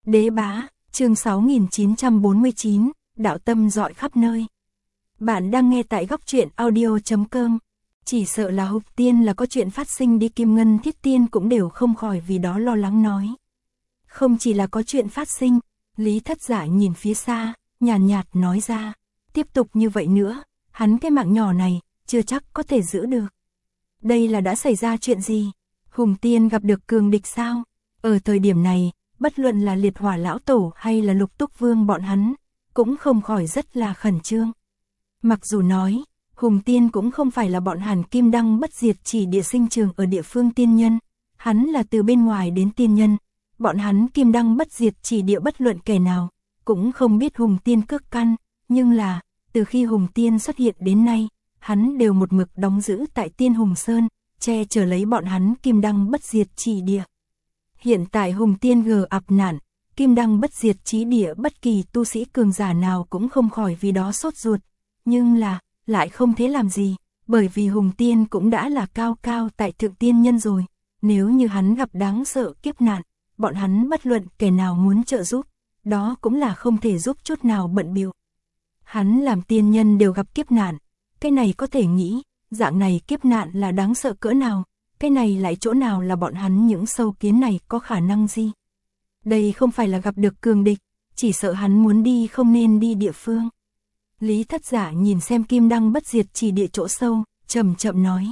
Đế bá, chương 6949, đạo tâm rọi khắp nơi. Bạn đang nghe tại góc truyện audio.com. Chỉ sợ là Hục Tiên là có chuyện phát sinh đi, Kim Ngân Thiết Tiên cũng đều không khỏi vì đó lo lắng nói. Không chỉ là có chuyện phát sinh, Lý Thất Giả nhìn phía xa, nhàn nhạt nói ra. Tiếp tục như vậy nữa, hắn cái mạng nhỏ này, chưa chắc có thể giữ được. Đây là đã xảy ra chuyện gì? Hùng Tiên gặp được cường địch sao? Ở thời điểm này, bất luận là Liệt Hỏa Lão Tổ hay là Lục Túc Vương bọn hắn, cũng không khỏi rất là khẩn trương. Mặc dù nói, Hùng Tiên cũng không phải là bọn Hàn Kim Đăng bất diệt chỉ địa sinh trường ở địa phương tiên nhân, hắn là từ bên ngoài đến tiên nhân, bọn hắn Kim Đăng bất diệt chỉ địa bất luận kẻ nào, cũng không biết Hùng Tiên cước căn, nhưng là, từ khi Hùng Tiên xuất hiện đến nay, hắn đều một mực đóng giữ tại Tiên Hùng Sơn, che chở lấy bọn hắn Kim Đăng bất diệt chỉ địa. Hiện tại Hùng Tiên gặp nạn, Kim Đăng bất diệt chí địa bất kỳ tu sĩ cường giả nào cũng không khỏi vì đó sốt ruột, nhưng là, lại không thể làm gì, bởi vì Hùng Tiên cũng đã là cao cao tại thượng tiên nhân rồi, nếu như hắn gặp đáng sợ kiếp nạn, bọn hắn bất luận kẻ nào muốn trợ giúp, đó cũng là không thể giúp chút nào bận bịu. Hắn làm tiên nhân đều gặp kiếp nạn, cái này có thể nghĩ, dạng này kiếp nạn là đáng sợ cỡ nào, cái này lại chỗ nào là bọn hắn những sâu kiến này có khả năng gì. Đây không phải là gặp được cường địch, chỉ sợ hắn muốn đi không nên đi địa phương. Lý Thất Giả nhìn xem Kim Đăng bất diệt chỉ địa chỗ sâu, chậm chậm nói.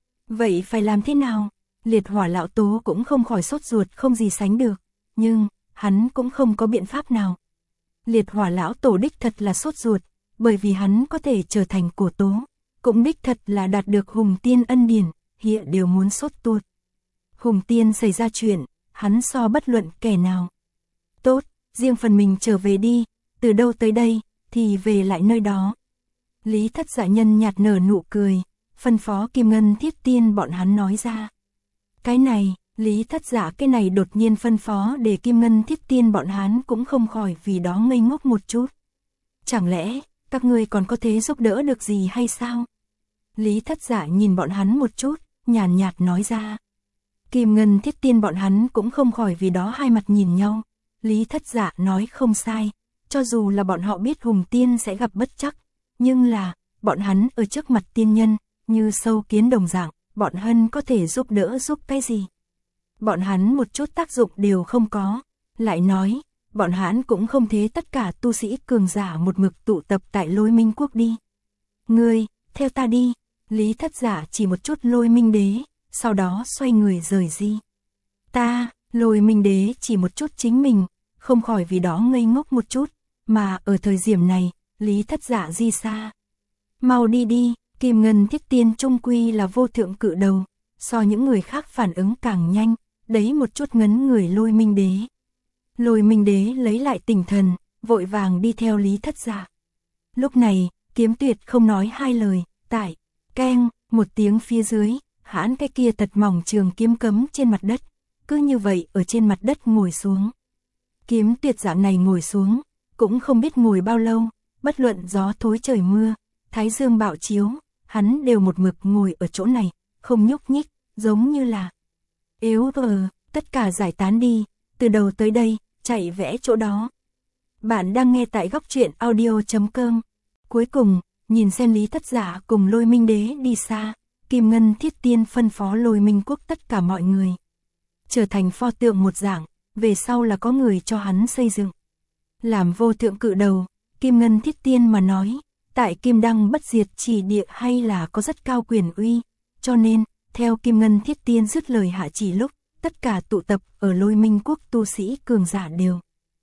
Vậy phải làm thế nào? Liệt Hỏa Lão Tố cũng không khỏi sốt ruột không gì sánh được, nhưng, hắn cũng không có biện pháp nào. Liệt Hỏa Lão Tổ đích thật là sốt ruột, bởi vì hắn có thể trở thành cổ tố, cũng đích thật là đạt được Hùng Tiên ân điển, hiện đều muốn sốt tuột. Hùng Tiên xảy ra chuyện, hắn so bất luận kẻ nào. Tốt, riêng phần mình trở về đi, từ đâu tới đây, thì về lại nơi đó. Lý Thất Giả nhân nhạt nở nụ cười, phân phó Kim Ngân Thiết Tiên bọn hắn nói ra. Cái này, Lý Thất Giả cái này đột nhiên phân phó để Kim Ngân Thiết Tiên bọn hắn cũng không khỏi vì đó ngây ngốc một chút. Chẳng lẽ, các ngươi còn có thể giúp đỡ được gì hay sao? Lý Thất Giả nhìn bọn hắn một chút, nhàn nhạt nói ra. Kim Ngân Thiết Tiên bọn hắn cũng không khỏi vì đó hai mặt nhìn nhau. Lý Thất Giả nói không sai, cho dù là bọn họ biết Hùng Tiên sẽ gặp bất trắc, nhưng là, bọn hắn ở trước mặt tiên nhân, như sâu kiến đồng dạng, bọn hắn có thể giúp đỡ giúp cái gì? Bọn hắn một chút tác dụng đều không có, lại nói, bọn hắn cũng không thế tất cả tu sĩ cường giả một mực tụ tập tại Lôi Minh Quốc đi. Ngươi, theo ta đi, Lý Thất Giả chỉ một chút Lôi Minh Đế, sau đó xoay người rời đi. Ta, Lôi Minh Đế chỉ một chút chính mình, không khỏi vì đó ngây ngốc một chút, mà ở thời điểm này, Lý Thất Giả di xa. Mau đi đi, Kim Ngân Thiết Tiên trung quy là vô thượng cự đầu, so những người khác phản ứng càng nhanh, đấy một chút ngấn người Lôi Minh Đế. Lôi Minh Đế lấy lại tinh thần, vội vàng đi theo Lý Thất Giả. Lúc này, Kiếm Tuyệt không nói hai lời, tại, keng, một tiếng phía dưới, hãn cái kia thật mỏng trường kiếm cấm trên mặt đất, cứ như vậy ở trên mặt đất ngồi xuống. Kiếm Tuyệt dạng này ngồi xuống, cũng không biết ngồi bao lâu, bất luận gió thối trời mưa, thái dương bạo chiếu, hắn đều một mực ngồi ở chỗ này, không nhúc nhích, giống như là yếu tất cả giải tán đi, từ đầu tới đây, chạy vẽ chỗ đó. Bạn đang nghe tại góc truyện audio.com. Cuối cùng, nhìn xem Lý Thất Giả cùng Lôi Minh Đế đi xa, Kim Ngân Thiết Tiên phân phó Lôi Minh Quốc tất cả mọi người trở thành pho tượng một dạng, về sau là có người cho hắn xây dựng. Làm vô thượng cự đầu, Kim Ngân Thiết Tiên mà nói, tại Kim Đăng bất diệt chỉ địa hay là có rất cao quyền uy, cho nên, theo Kim Ngân Thiết Tiên dứt lời hạ chỉ lúc, tất cả tụ tập ở Lôi Minh Quốc tu sĩ cường giả đều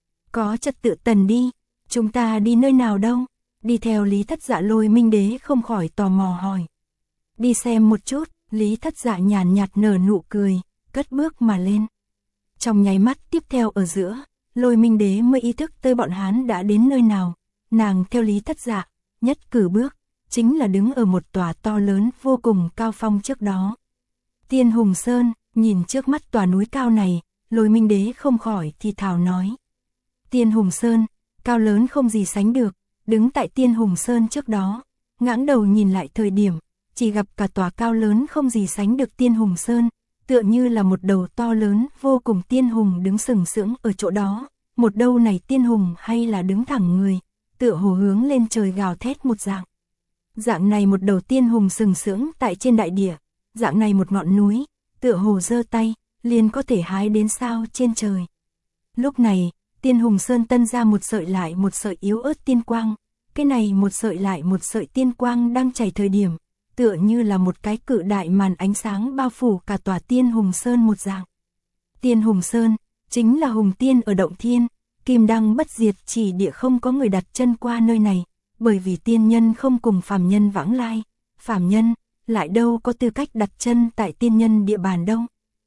có trật tự tần đi, chúng ta đi nơi nào đâu? Đi theo Lý Thất Giả Lôi Minh Đế không khỏi tò mò hỏi. Đi xem một chút, Lý Thất Giả nhàn nhạt nở nụ cười, cất bước mà lên. Trong nháy mắt tiếp theo ở giữa, Lôi Minh Đế mới ý thức tới bọn hắn đã đến nơi nào, nàng theo Lý Thất Giả, nhất cử bước, chính là đứng ở một tòa to lớn vô cùng cao phong trước đó. Tiên Hùng Sơn, nhìn trước mắt tòa núi cao này, Lôi Minh Đế không khỏi thì thào nói. Tiên Hùng Sơn, cao lớn không gì sánh được, đứng tại Tiên Hùng Sơn trước đó, ngẩng đầu nhìn lại thời điểm, chỉ gặp cả tòa cao lớn không gì sánh được Tiên Hùng Sơn, tựa như là một đầu to lớn vô cùng tiên hùng đứng sừng sững ở chỗ đó, một đâu này tiên hùng hay là đứng thẳng người, tựa hồ hướng lên trời gào thét một dạng. Dạng này một đầu tiên hùng sừng sững tại trên đại địa, dạng này một ngọn núi, tựa hồ giơ tay, liền có thể hái đến sao trên trời. Lúc này, tiên hùng sơn tân ra một sợi lại một sợi yếu ớt tiên quang, cái này một sợi lại một sợi tiên quang đang chảy thời điểm, tựa như là một cái cự đại màn ánh sáng bao phủ cả tòa tiên hùng sơn một dạng. Tiên hùng sơn, chính là hùng tiên ở động thiên, kim đăng bất diệt chỉ địa không có người đặt chân qua nơi này, bởi vì tiên nhân không cùng phàm nhân vãng lai, phàm nhân lại đâu có tư cách đặt chân tại tiên nhân địa bàn đâu.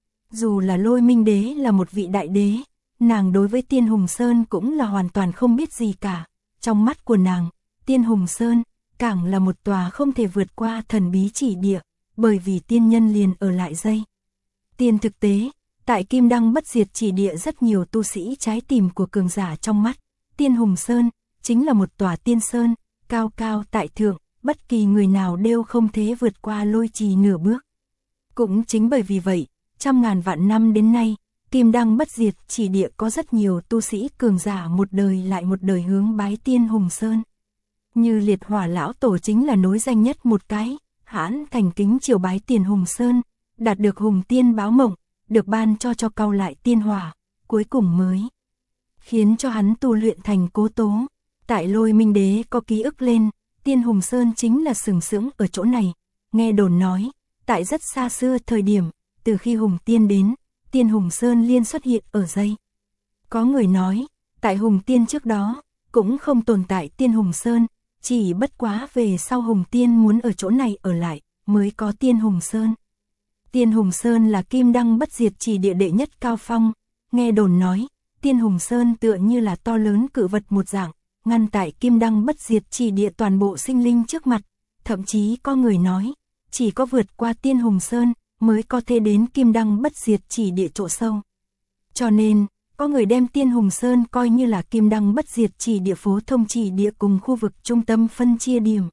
Dù là Lôi Minh Đế là một vị đại đế, nàng đối với Tiên Hùng Sơn cũng là hoàn toàn không biết gì cả, trong mắt của nàng, Tiên Hùng Sơn càng là một tòa không thể vượt qua thần bí chỉ địa, bởi vì tiên nhân liền ở lại dây. Tiên thực tế, tại Kim Đăng bất diệt chỉ địa rất nhiều tu sĩ trái tim của cường giả trong mắt, Tiên Hùng Sơn chính là một tòa tiên sơn, cao cao tại thượng, bất kỳ người nào đều không thể vượt qua lôi trì nửa bước. Cũng chính bởi vì vậy, trăm ngàn vạn năm đến nay, Kim Đăng bất diệt chỉ địa có rất nhiều tu sĩ cường giả một đời lại một đời hướng bái Tiên Hùng Sơn. Như Liệt Hỏa lão tổ chính là nối danh nhất một cái, hãn thành kính triều bái Tiên Hùng Sơn, đạt được hùng tiên báo mộng, được ban cho cau lại tiên hỏa, cuối cùng mới khiến cho hắn tu luyện thành cố tố. Tại Lôi Minh Đế có ký ức lên, Tiên Hùng Sơn chính là sừng sững ở chỗ này, nghe đồn nói, tại rất xa xưa thời điểm, từ khi Hùng Tiên đến, Tiên Hùng Sơn liên xuất hiện ở dây. Có người nói, tại Hùng Tiên trước đó, cũng không tồn tại Tiên Hùng Sơn, chỉ bất quá về sau Hùng Tiên muốn ở chỗ này ở lại, mới có Tiên Hùng Sơn. Tiên Hùng Sơn là Kim Đăng bất diệt chỉ địa đệ nhất cao phong, nghe đồn nói, Tiên Hùng Sơn tựa như là to lớn cự vật một dạng, ngăn tại Kim Đăng bất diệt chỉ địa toàn bộ sinh linh trước mặt, thậm chí có người nói, chỉ có vượt qua Tiên Hùng Sơn mới có thể đến Kim Đăng bất diệt chỉ địa chỗ sâu. Cho nên, có người đem Tiên Hùng Sơn coi như là Kim Đăng bất diệt chỉ địa phố thông chỉ địa cùng khu vực trung tâm phân chia điểm.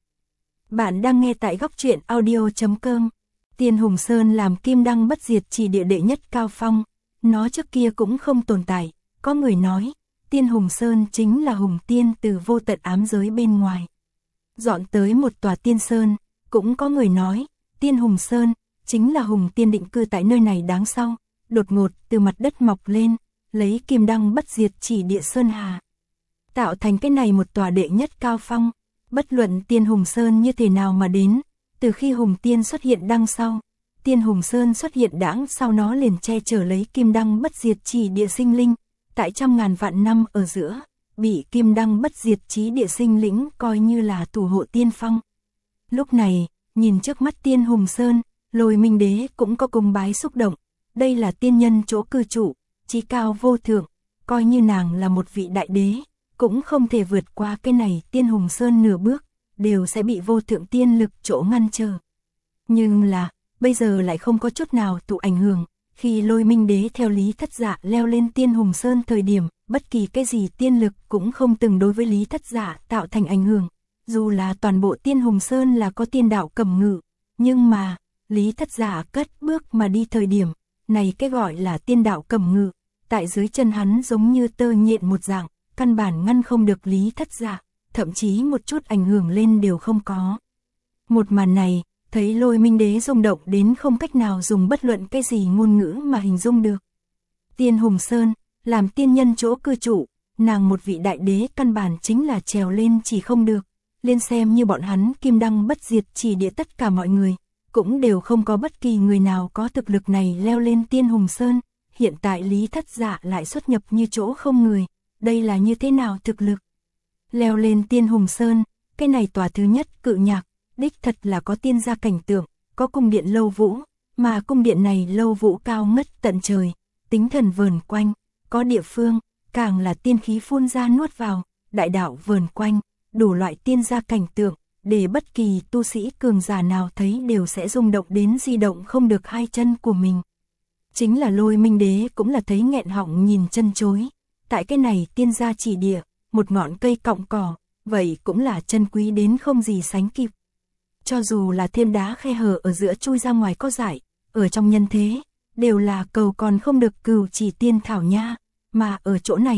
Bạn đang nghe tại góc truyện audio.com. Tiên Hùng Sơn làm Kim Đăng bất diệt chỉ địa đệ nhất cao phong, nó trước kia cũng không tồn tại, có người nói, Tiên Hùng Sơn chính là Hùng Tiên từ vô tận ám giới bên ngoài dọn tới một tòa tiên sơn, cũng có người nói, Tiên Hùng Sơn chính là Hùng Tiên định cư tại nơi này đáng sau, đột ngột từ mặt đất mọc lên, lấy Kim Đăng bất diệt chỉ địa sơn hà, tạo thành cái này một tòa đệ nhất cao phong. Bất luận Tiên Hùng Sơn như thế nào mà đến, từ khi Hùng Tiên xuất hiện đằng sau, Tiên Hùng Sơn xuất hiện đãng sau nó liền che chở lấy Kim Đăng bất diệt chỉ địa sinh linh, tại trăm ngàn vạn năm ở giữa, bị Kim Đăng bất diệt chí địa sinh lĩnh coi như là thủ hộ tiên phong. Lúc này, nhìn trước mắt Tiên Hùng Sơn, Lôi Minh Đế cũng có cung bái xúc động, đây là tiên nhân chỗ cư trụ, chí cao vô thượng, coi như nàng là một vị đại đế, cũng không thể vượt qua cái này Tiên Hùng Sơn nửa bước, đều sẽ bị vô thượng tiên lực chỗ ngăn trở. Nhưng là, bây giờ lại không có chút nào tụ ảnh hưởng, khi Lôi Minh Đế theo Lý Thất Dạ leo lên Tiên Hùng Sơn thời điểm, bất kỳ cái gì tiên lực cũng không từng đối với Lý Thất Dạ tạo thành ảnh hưởng, dù là toàn bộ Tiên Hùng Sơn là có tiên đạo cầm ngự, nhưng mà, Lý Thất Dạ cất bước mà đi thời điểm, này cái gọi là tiên đạo cầm ngự, tại dưới chân hắn giống như tơ nhện một dạng, căn bản ngăn không được Lý Thất Dạ, thậm chí một chút ảnh hưởng lên đều không có. Một màn này, thấy Lôi Minh Đế rung động đến không cách nào dùng bất luận cái gì ngôn ngữ mà hình dung được. Tiên Hùng Sơn, làm tiên nhân chỗ cư trụ, nàng một vị đại đế căn bản chính là trèo lên chỉ không được, liên xem như bọn hắn Kim Đăng bất diệt chỉ địa tất cả mọi người, cũng đều không có bất kỳ người nào có thực lực này leo lên Tiên Hùng Sơn, hiện tại Lý Thất Dạ lại xuất nhập như chỗ không người, đây là như thế nào thực lực? Leo lên Tiên Hùng Sơn, cái này tòa thứ nhất cự nhạc, đích thật là có tiên gia cảnh tượng, có cung điện Lâu Vũ, mà cung điện này Lâu Vũ cao ngất tận trời, tính thần vờn quanh, có địa phương, càng là tiên khí phun ra nuốt vào, đại đạo vờn quanh, đủ loại tiên gia cảnh tượng, để bất kỳ tu sĩ cường giả nào thấy đều sẽ rung động đến di động không được hai chân của mình. Chính là Lôi Minh Đế cũng là thấy nghẹn họng nhìn chân chối, tại cái này tiên gia chỉ địa, một ngọn cây cọng cỏ, vậy cũng là chân quý đến không gì sánh kịp. Cho dù là thêm đá khe hở ở giữa chui ra ngoài có giải, ở trong nhân thế, đều là cầu còn không được cừu chỉ tiên thảo nha, mà ở chỗ này,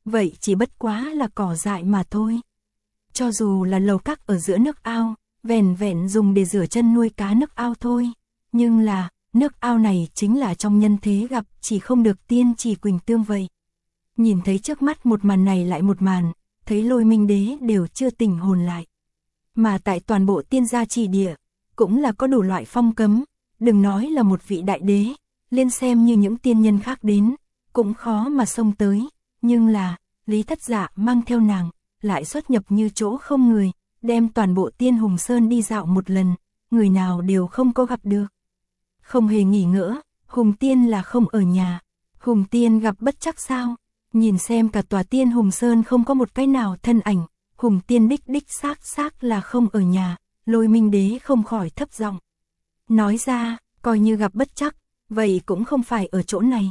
vậy chỉ bất quá là cỏ dại mà thôi. Cho dù là lầu các ở giữa nước ao, vẻn vẹn dùng để rửa chân nuôi cá nước ao thôi, nhưng là, nước ao này chính là trong nhân thế gặp chỉ không được tiên chỉ Quỳnh Tương vậy. Nhìn thấy trước mắt một màn này lại một màn, thấy Lôi Minh Đế đều chưa tỉnh hồn lại. Mà tại toàn bộ tiên gia chỉ địa, cũng là có đủ loại phong cấm, đừng nói là một vị đại đế, liên xem như những tiên nhân khác đến, cũng khó mà xông tới, nhưng là, Lý Thất Dạ mang theo nàng, lại xuất nhập như chỗ không người, đem toàn bộ Tiên Hùng Sơn đi dạo một lần, người nào đều không có gặp được. Không hề nghỉ ngỡ, Hùng Tiên là không ở nhà, Hùng Tiên gặp bất trắc sao, nhìn xem cả tòa Tiên Hùng Sơn không có một cái nào thân ảnh, Hùng Tiên đích xác là không ở nhà, Lôi Minh Đế không khỏi thấp giọng nói ra, coi như gặp bất trắc, vậy cũng không phải ở chỗ này.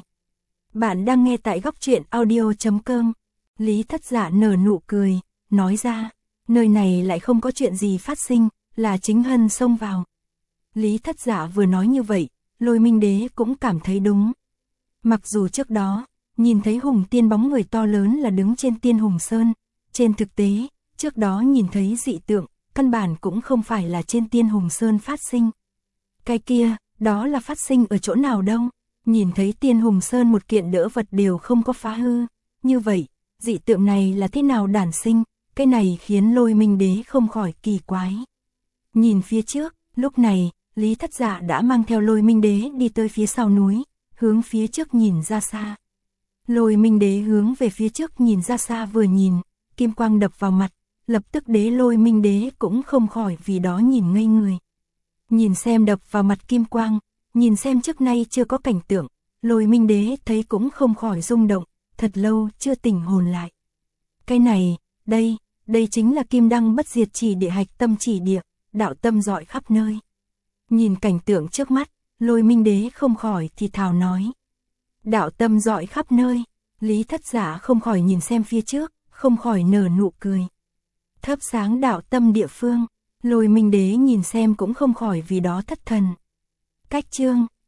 Bạn đang nghe tại góc truyện audio.com. Lý Thất Dạ nở nụ cười, nói ra, nơi này lại không có chuyện gì phát sinh, là chính Hân xông vào. Lý Thất Dạ vừa nói như vậy, Lôi Minh Đế cũng cảm thấy đúng. Mặc dù trước đó, nhìn thấy Hùng Tiên bóng người to lớn là đứng trên Tiên Hùng Sơn, trên thực tế, trước đó nhìn thấy dị tượng, căn bản cũng không phải là trên Tiên Hùng Sơn phát sinh. Cái kia, đó là phát sinh ở chỗ nào đâu, nhìn thấy Tiên Hùng Sơn một kiện đỡ vật đều không có phá hư, như vậy, dị tượng này là thế nào đản sinh, cái này khiến Lôi Minh Đế không khỏi kỳ quái. Nhìn phía trước, lúc này, Lý Thất Dạ đã mang theo Lôi Minh Đế đi tới phía sau núi, hướng phía trước nhìn ra xa. Lôi Minh Đế hướng về phía trước nhìn ra xa vừa nhìn, kim quang đập vào mặt, lập tức Lôi Minh Đế cũng không khỏi vì đó nhìn ngây người. Nhìn xem đập vào mặt kim quang, nhìn xem trước nay chưa có cảnh tượng, Lôi Minh Đế thấy cũng không khỏi rung động, thật lâu chưa tỉnh hồn lại. Cái này, đây chính là Kim Đăng Bất Diệt Chỉ Địa Hạch Tâm Chỉ Địa, đạo tâm rọi khắp nơi. Nhìn cảnh tượng trước mắt, Lôi Minh Đế không khỏi thì thào nói. Đạo tâm rọi khắp nơi, Lý Thất Dạ không khỏi nhìn xem phía trước, không khỏi nở nụ cười. Thắp sáng đạo tâm địa phương, Lôi Minh Đế nhìn xem cũng không khỏi vì đó thất thần. Cách chương